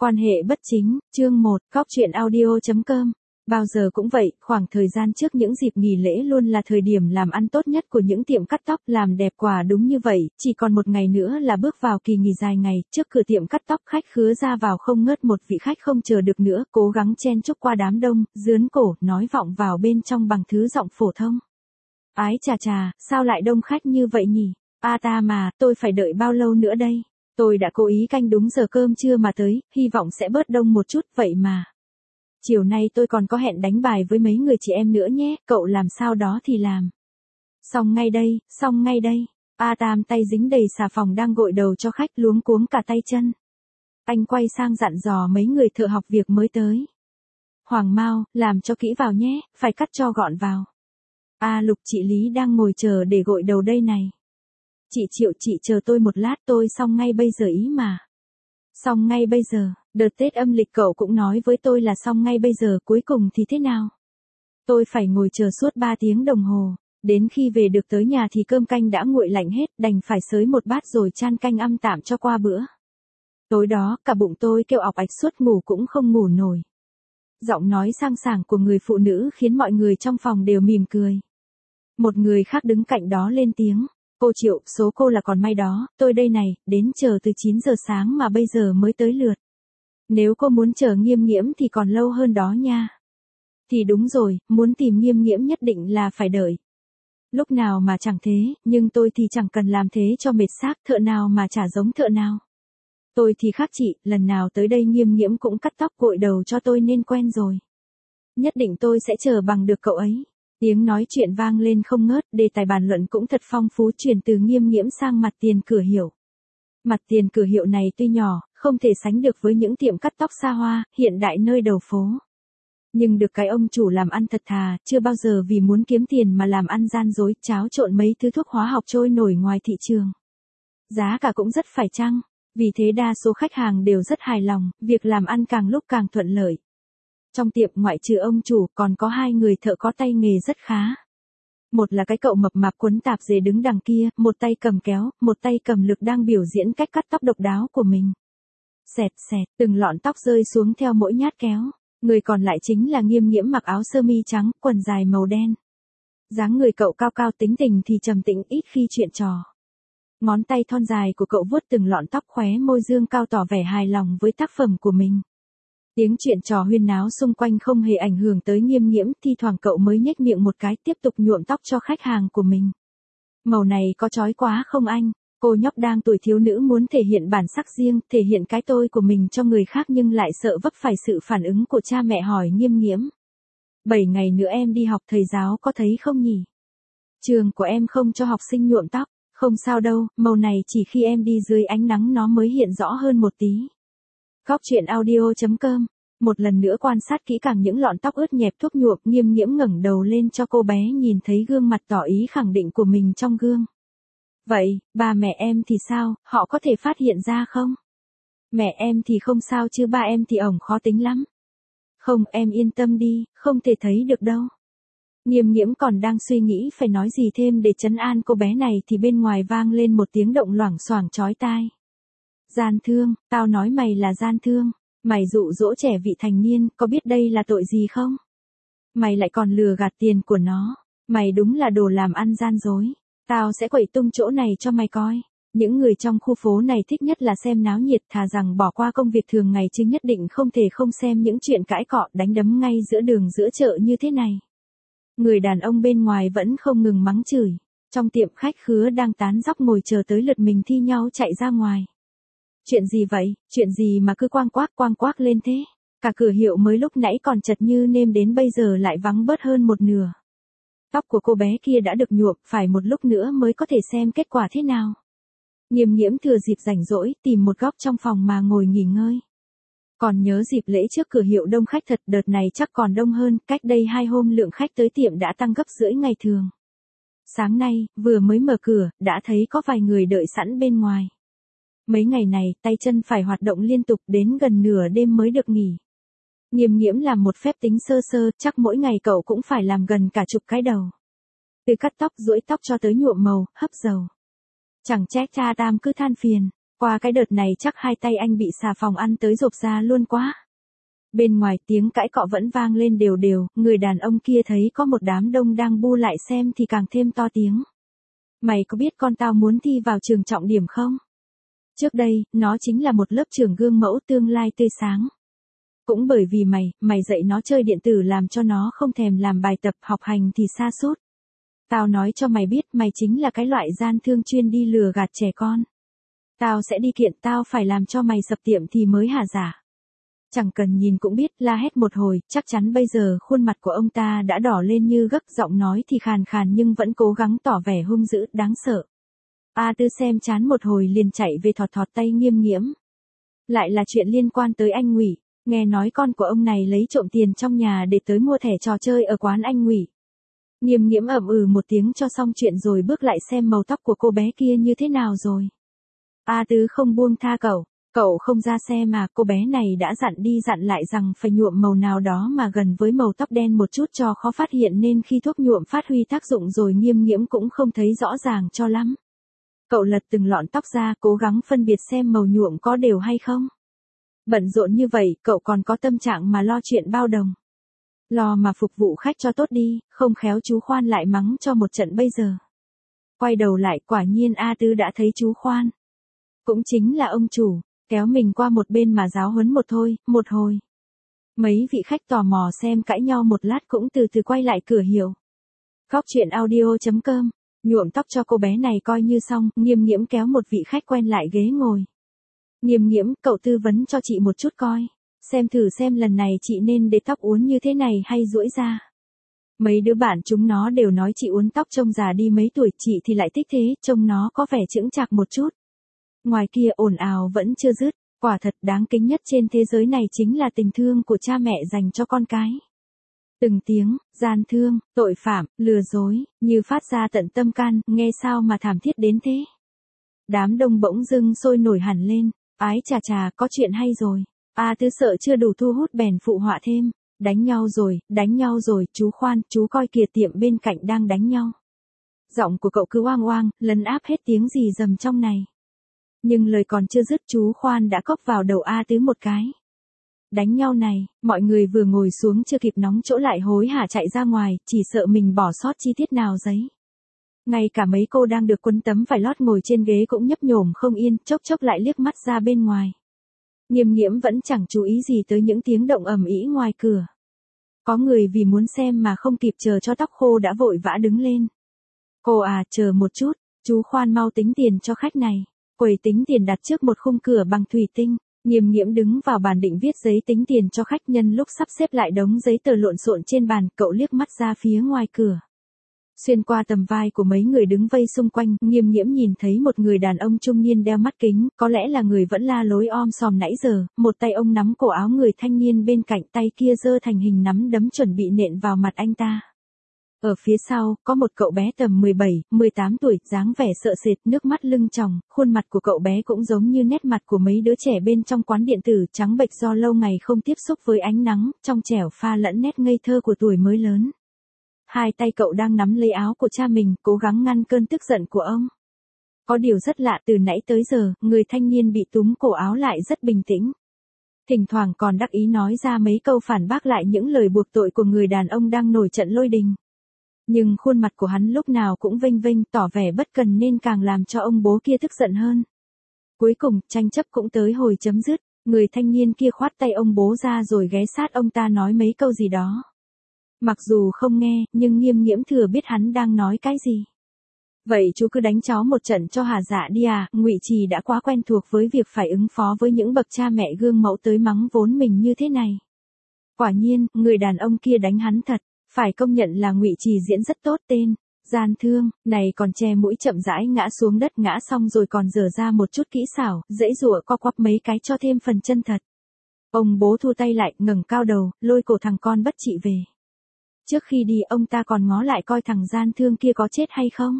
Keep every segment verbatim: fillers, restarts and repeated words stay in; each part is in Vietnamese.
Quan hệ bất chính, chương một, góc chuyện audio chấm com. Bao giờ cũng vậy, khoảng thời gian trước những dịp nghỉ lễ luôn là thời điểm làm ăn tốt nhất của những tiệm cắt tóc làm đẹp quả đúng như vậy, chỉ còn một ngày nữa là bước vào kỳ nghỉ dài ngày, trước cửa tiệm cắt tóc khách khứa ra vào không ngớt, một vị khách không chờ được nữa, cố gắng chen chúc qua đám đông, dướn cổ, nói vọng vào bên trong bằng thứ giọng phổ thông. Ái chà chà, sao lại đông khách như vậy nhỉ? A ta mà, tôi phải đợi bao lâu nữa đây? Tôi đã cố ý canh đúng giờ cơm trưa mà tới, hy vọng sẽ bớt đông một chút, vậy mà. Chiều nay tôi còn có hẹn đánh bài với mấy người chị em nữa nhé, cậu làm sao đó thì làm. Xong ngay đây, xong ngay đây. A Tam tay dính đầy xà phòng đang gội đầu cho khách, luống cuống cả tay chân. Anh quay sang dặn dò mấy người thợ học việc mới tới. Hoàng Mao, làm cho kỹ vào nhé, phải cắt cho gọn vào. A Lục, chị Lý đang ngồi chờ để gội đầu đây này. Chị Triệu, chị chờ tôi một lát, tôi xong ngay bây giờ ý mà. Xong ngay bây giờ, đợt Tết âm lịch cậu cũng nói với tôi là xong ngay bây giờ, cuối cùng thì thế nào? Tôi phải ngồi chờ suốt ba tiếng đồng hồ, đến khi về được tới nhà thì cơm canh đã nguội lạnh hết, đành phải xới một bát rồi chan canh âm tạm cho qua bữa. Tối đó, cả bụng tôi kêu ọc ạch suốt, ngủ cũng không ngủ nổi. Giọng nói sang sảng của người phụ nữ khiến mọi người trong phòng đều mỉm cười. Một người khác đứng cạnh đó lên tiếng. Cô Triệu, số cô là còn may đó, tôi đây này, đến chờ từ chín giờ sáng mà bây giờ mới tới lượt. Nếu cô muốn chờ Nghiêm Nghiễm thì còn lâu hơn đó nha. Thì đúng rồi, muốn tìm Nghiêm Nghiễm nhất định là phải đợi. Lúc nào mà chẳng thế, nhưng tôi thì chẳng cần làm thế cho mệt xác, thợ nào mà chả giống thợ nào. Tôi thì khác chị, lần nào tới đây Nghiêm Nghiễm cũng cắt tóc gội đầu cho tôi nên quen rồi. Nhất định tôi sẽ chờ bằng được cậu ấy. Tiếng nói chuyện vang lên không ngớt, đề tài bàn luận cũng thật phong phú, chuyển từ Nghiêm Nghiễm sang mặt tiền cửa hiệu. Mặt tiền cửa hiệu này tuy nhỏ, không thể sánh được với những tiệm cắt tóc xa hoa, hiện đại nơi đầu phố. Nhưng được cái ông chủ làm ăn thật thà, chưa bao giờ vì muốn kiếm tiền mà làm ăn gian dối, tráo trộn mấy thứ thuốc hóa học trôi nổi ngoài thị trường. Giá cả cũng rất phải chăng, vì thế đa số khách hàng đều rất hài lòng, việc làm ăn càng lúc càng thuận lợi. Trong tiệm ngoại trừ ông chủ còn có hai người thợ có tay nghề rất khá. Một là cái cậu mập mạp quấn tạp dề đứng đằng kia, một tay cầm kéo, một tay cầm lược đang biểu diễn cách cắt tóc độc đáo của mình. Xẹt xẹt, từng lọn tóc rơi xuống theo mỗi nhát kéo. Người còn lại chính là Nghiêm Nghiễm, mặc áo sơ mi trắng, quần dài màu đen. Dáng người cậu cao cao, tính tình thì trầm tĩnh, ít khi chuyện trò. Ngón tay thon dài của cậu vuốt từng lọn tóc, khóe môi dương cao tỏ vẻ hài lòng với tác phẩm của mình. Tiếng chuyện trò huyên náo xung quanh không hề ảnh hưởng tới Nghiêm Nghiễm, thi thoảng cậu mới nhếch miệng một cái, tiếp tục nhuộm tóc cho khách hàng của mình. Màu này có chói quá không anh? Cô nhóc đang tuổi thiếu nữ muốn thể hiện bản sắc riêng, thể hiện cái tôi của mình cho người khác nhưng lại sợ vấp phải sự phản ứng của cha mẹ, hỏi Nghiêm Nghiễm. Bảy ngày nữa em đi học, thầy giáo có thấy không nhỉ? Trường của em không cho học sinh nhuộm tóc. Không sao đâu, màu này chỉ khi em đi dưới ánh nắng nó mới hiện rõ hơn một tí. Góc chuyện audio chấm com. Một lần nữa quan sát kỹ càng những lọn tóc ướt nhẹp thuốc nhuộm, Nghiêm Nghiễm ngẩng đầu lên cho cô bé nhìn thấy gương mặt, tỏ ý khẳng định của mình trong gương. Vậy, ba mẹ em thì sao, họ có thể phát hiện ra không? Mẹ em thì không sao chứ ba em thì ổng khó tính lắm. Không, em yên tâm đi, không thể thấy được đâu. Nghiêm Nghiễm còn đang suy nghĩ phải nói gì thêm để trấn an cô bé này thì bên ngoài vang lên một tiếng động loảng xoảng chói tai. Gian thương, tao nói mày là gian thương. Mày dụ dỗ trẻ vị thành niên, có biết đây là tội gì không? Mày lại còn lừa gạt tiền của nó. Mày đúng là đồ làm ăn gian dối. Tao sẽ quậy tung chỗ này cho mày coi. Những người trong khu phố này thích nhất là xem náo nhiệt, thà rằng bỏ qua công việc thường ngày chứ nhất định không thể không xem những chuyện cãi cọ đánh đấm ngay giữa đường giữa chợ như thế này. Người đàn ông bên ngoài vẫn không ngừng mắng chửi. Trong tiệm khách khứa đang tán dóc ngồi chờ tới lượt mình thi nhau chạy ra ngoài. Chuyện gì vậy, chuyện gì mà cứ quang quác quang quác lên thế? Cả cửa hiệu mới lúc nãy còn chật như nêm đến bây giờ lại vắng bớt hơn một nửa. Tóc của cô bé kia đã được nhuộm, phải một lúc nữa mới có thể xem kết quả thế nào. Nghiêm Nghiễm thừa dịp rảnh rỗi, tìm một góc trong phòng mà ngồi nghỉ ngơi. Còn nhớ dịp lễ trước cửa hiệu đông khách thật, đợt này chắc còn đông hơn, cách đây hai hôm lượng khách tới tiệm đã tăng gấp rưỡi ngày thường. Sáng nay, vừa mới mở cửa, đã thấy có vài người đợi sẵn bên ngoài. Mấy ngày này, tay chân phải hoạt động liên tục đến gần nửa đêm mới được nghỉ. Nghiêm Nghiễm làm một phép tính sơ sơ, chắc mỗi ngày cậu cũng phải làm gần cả chục cái đầu. Từ cắt tóc, duỗi tóc cho tới nhuộm màu, hấp dầu. Chẳng trách cha Tam cứ than phiền. Qua cái đợt này chắc hai tay anh bị xà phòng ăn tới rộp ra luôn quá. Bên ngoài tiếng cãi cọ vẫn vang lên đều đều, người đàn ông kia thấy có một đám đông đang bu lại xem thì càng thêm to tiếng. Mày có biết con tao muốn thi vào trường trọng điểm không? Trước đây, nó chính là một lớp trường gương mẫu tương lai tươi sáng. Cũng bởi vì mày, mày dạy nó chơi điện tử làm cho nó không thèm làm bài tập học hành thì sa sút. Tao nói cho mày biết mày chính là cái loại gian thương chuyên đi lừa gạt trẻ con. Tao sẽ đi kiện, tao phải làm cho mày sập tiệm thì mới hả giả. Chẳng cần nhìn cũng biết, la hét một hồi, chắc chắn bây giờ khuôn mặt của ông ta đã đỏ lên như gấc, giọng nói thì khàn khàn nhưng vẫn cố gắng tỏ vẻ hung dữ, đáng sợ. A Tư xem chán một hồi liền chạy về thọt thọt tay Nghiêm Nghiễm. Lại là chuyện liên quan tới anh Ngụy, nghe nói con của ông này lấy trộm tiền trong nhà để tới mua thẻ trò chơi ở quán anh Ngụy. Nghiêm Nghiễm ậm ừ một tiếng cho xong chuyện rồi bước lại xem màu tóc của cô bé kia như thế nào rồi. A Tứ không buông tha cậu, cậu không ra xe mà, cô bé này đã dặn đi dặn lại rằng phải nhuộm màu nào đó mà gần với màu tóc đen một chút cho khó phát hiện nên khi thuốc nhuộm phát huy tác dụng rồi Nghiêm Nghiễm cũng không thấy rõ ràng cho lắm. Cậu lật từng lọn tóc ra cố gắng phân biệt xem màu nhuộm có đều hay không. Bận rộn như vậy, cậu còn có tâm trạng mà lo chuyện bao đồng. Lo mà phục vụ khách cho tốt đi, không khéo chú Khoan lại mắng cho một trận bây giờ. Quay đầu lại quả nhiên A Tứ đã thấy chú Khoan. Cũng chính là ông chủ, kéo mình qua một bên mà giáo huấn một thôi, một hồi. Mấy vị khách tò mò xem cãi nhau một lát cũng từ từ quay lại cửa hiểu. Góc chuyện audio chấm com, nhuộm tóc cho cô bé này coi như xong, Nghiêm Nghiễm kéo một vị khách quen lại ghế ngồi. Nghiêm Nghiễm, cậu tư vấn cho chị một chút coi. Xem thử xem lần này chị nên để tóc uốn như thế này hay duỗi ra. Mấy đứa bạn chúng nó đều nói chị uốn tóc trông già đi mấy tuổi, chị thì lại thích thế, trông nó có vẻ chững chạc một chút. Ngoài kia ồn ào vẫn chưa dứt, quả thật đáng kính nhất trên thế giới này chính là tình thương của cha mẹ dành cho con cái. Từng tiếng, gian thương, tội phạm, lừa dối, như phát ra tận tâm can, nghe sao mà thảm thiết đến thế. Đám đông bỗng dưng sôi nổi hẳn lên, ái chà chà có chuyện hay rồi. A Tư sợ chưa đủ thu hút bèn phụ họa thêm, đánh nhau rồi, đánh nhau rồi, chú Khoan, chú coi kìa tiệm bên cạnh đang đánh nhau. Giọng của cậu cứ oang oang, lấn áp hết tiếng gì rầm trong này. Nhưng lời còn chưa dứt chú Khoan đã cốc vào đầu A Tứ một cái. Đánh nhau này, mọi người vừa ngồi xuống chưa kịp nóng chỗ lại hối hả chạy ra ngoài, chỉ sợ mình bỏ sót chi tiết nào giấy. Ngay cả mấy cô đang được quấn tấm vải lót ngồi trên ghế cũng nhấp nhổm không yên, chốc chốc lại liếc mắt ra bên ngoài. Nghiêm Nghiễm vẫn chẳng chú ý gì tới những tiếng động ầm ĩ ngoài cửa. Có người vì muốn xem mà không kịp chờ cho tóc khô đã vội vã đứng lên. Cô à, chờ một chút, chú Khoan mau tính tiền cho khách này. Quầy tính tiền đặt trước một khung cửa bằng thủy tinh. Nghiêm Nghiễm đứng vào bàn định viết giấy tính tiền cho khách, nhân lúc sắp xếp lại đống giấy tờ lộn xộn trên bàn, cậu liếc mắt ra phía ngoài cửa. Xuyên qua tầm vai của mấy người đứng vây xung quanh, Nghiêm Nghiễm nhìn thấy một người đàn ông trung niên đeo mắt kính, có lẽ là người vẫn la lối om sòm nãy giờ, một tay ông nắm cổ áo người thanh niên bên cạnh, tay kia giơ thành hình nắm đấm chuẩn bị nện vào mặt anh ta. Ở phía sau, có một cậu bé tầm mười bảy, mười tám tuổi, dáng vẻ sợ sệt, nước mắt lưng tròng, khuôn mặt của cậu bé cũng giống như nét mặt của mấy đứa trẻ bên trong quán điện tử, trắng bệch do lâu ngày không tiếp xúc với ánh nắng, trong trẻo pha lẫn nét ngây thơ của tuổi mới lớn. Hai tay cậu đang nắm lấy áo của cha mình, cố gắng ngăn cơn tức giận của ông. Có điều rất lạ, từ nãy tới giờ, người thanh niên bị túm cổ áo lại rất bình tĩnh. Thỉnh thoảng còn đắc ý nói ra mấy câu phản bác lại những lời buộc tội của người đàn ông đang nổi trận lôi đình. Nhưng khuôn mặt của hắn lúc nào cũng vênh vênh, tỏ vẻ bất cần nên càng làm cho ông bố kia tức giận hơn. Cuối cùng, tranh chấp cũng tới hồi chấm dứt, người thanh niên kia khoát tay ông bố ra rồi ghé sát ông ta nói mấy câu gì đó. Mặc dù không nghe, nhưng Nghiêm Nghiễm thừa biết hắn đang nói cái gì. Vậy chú cứ đánh cháu một trận cho hả dạ đi à, Ngụy Trì đã quá quen thuộc với việc phải ứng phó với những bậc cha mẹ gương mẫu tới mắng vốn mình như thế này. Quả nhiên, người đàn ông kia đánh hắn thật, phải công nhận là Ngụy Trì diễn rất tốt, tên, gian thương, này còn che mũi chậm rãi ngã xuống đất, ngã xong rồi còn dở ra một chút kỹ xảo, dãy rụa co quắp mấy cái cho thêm phần chân thật. Ông bố thu tay lại, ngẩng cao đầu, lôi cổ thằng con bất trị về. Trước khi đi ông ta còn ngó lại coi thằng gian thương kia có chết hay không.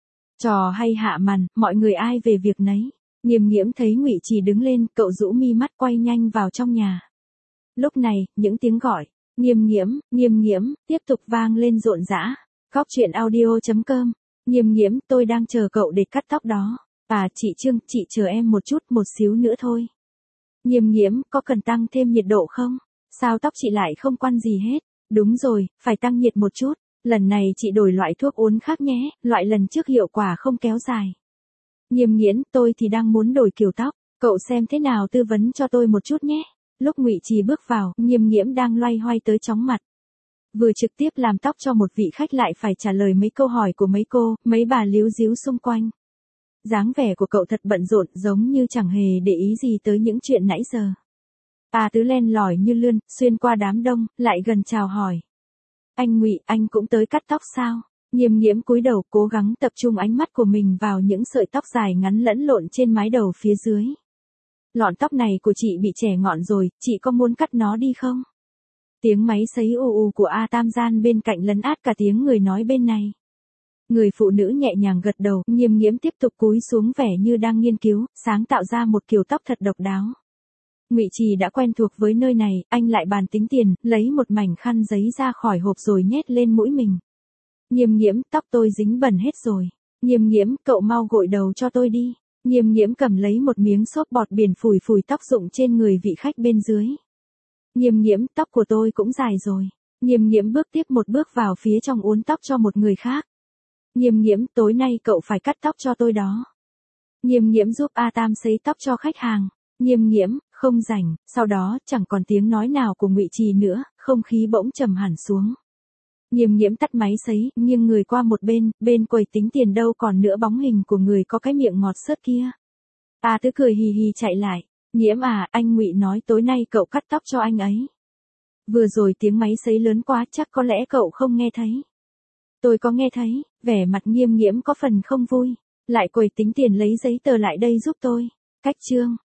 Trò hay hạ màn, mọi người ai về việc nấy. Nghiêm Nghiễm thấy Ngụy Trì đứng lên, cậu rũ mi mắt quay nhanh vào trong nhà. Lúc này, những tiếng gọi, Nghiêm Nghiễm, Nghiêm Nghiễm, tiếp tục vang lên rộn rã. Góc chuyện audio chấm com. Nghiêm Nghiễm, tôi đang chờ cậu để cắt tóc đó. À chị Trương, chị chờ em một chút, một xíu nữa thôi. Nghiêm Nghiễm, có cần tăng thêm nhiệt độ không? Sao tóc chị lại không quăn gì hết? Đúng rồi, phải tăng nhiệt một chút. Lần này chị đổi loại thuốc uốn khác nhé, loại lần trước hiệu quả không kéo dài. Nghiêm Nghiễn, tôi thì đang muốn đổi kiểu tóc, cậu xem thế nào tư vấn cho tôi một chút nhé. Lúc Ngụy Trì bước vào, Nghiêm Nghiễm đang loay hoay tới chóng mặt. Vừa trực tiếp làm tóc cho một vị khách lại phải trả lời mấy câu hỏi của mấy cô, mấy bà líu díu xung quanh. Dáng vẻ của cậu thật bận rộn, giống như chẳng hề để ý gì tới những chuyện nãy giờ. A Tứ len lỏi như lươn, xuyên qua đám đông, lại gần chào hỏi. Anh Ngụy, anh cũng tới cắt tóc sao? Nghiêm Nghiễm cúi đầu cố gắng tập trung ánh mắt của mình vào những sợi tóc dài ngắn lẫn lộn trên mái đầu phía dưới. Lọn tóc này của chị bị trẻ ngọn rồi, chị có muốn cắt nó đi không? Tiếng máy sấy ù ù của A Tam Gian bên cạnh lấn át cả tiếng người nói bên này. Người phụ nữ nhẹ nhàng gật đầu, Nghiêm Nghiễm tiếp tục cúi xuống vẻ như đang nghiên cứu, sáng tạo ra một kiểu tóc thật độc đáo. Ngụy Trì đã quen thuộc với nơi này, anh lại bàn tính tiền, lấy một mảnh khăn giấy ra khỏi hộp rồi nhét lên mũi mình. Nghiêm Nghiễm, tóc tôi dính bẩn hết rồi. Nghiêm Nghiễm, cậu mau gội đầu cho tôi đi. Nghiêm Nghiễm cầm lấy một miếng xốp bọt biển phủi phủi tóc rụng trên người vị khách bên dưới. Nghiêm Nghiễm, tóc của tôi cũng dài rồi. Nghiêm Nghiễm bước tiếp một bước vào phía trong uốn tóc cho một người khác. Nghiêm Nghiễm, tối nay cậu phải cắt tóc cho tôi đó. Nghiêm Nghiễm giúp A Tam sấy tóc cho khách hàng. Nghiêm Nghiễm, không rảnh, sau đó chẳng còn tiếng nói nào của Ngụy Trì nữa, không khí bỗng trầm hẳn xuống. Nghiêm Nghiễm tắt máy sấy, nghiêng người qua một bên, bên quầy tính tiền đâu còn nữa bóng hình của người có cái miệng ngọt xớt kia. A Tứ cười hì hì chạy lại. Nghiễm à, anh Ngụy nói tối nay cậu cắt tóc cho anh ấy. Vừa rồi tiếng máy sấy lớn quá chắc có lẽ cậu không nghe thấy. Tôi có nghe thấy, vẻ mặt Nghiêm Nghiễm có phần không vui. Lại quầy tính tiền lấy giấy tờ lại đây giúp tôi. Cách Trương.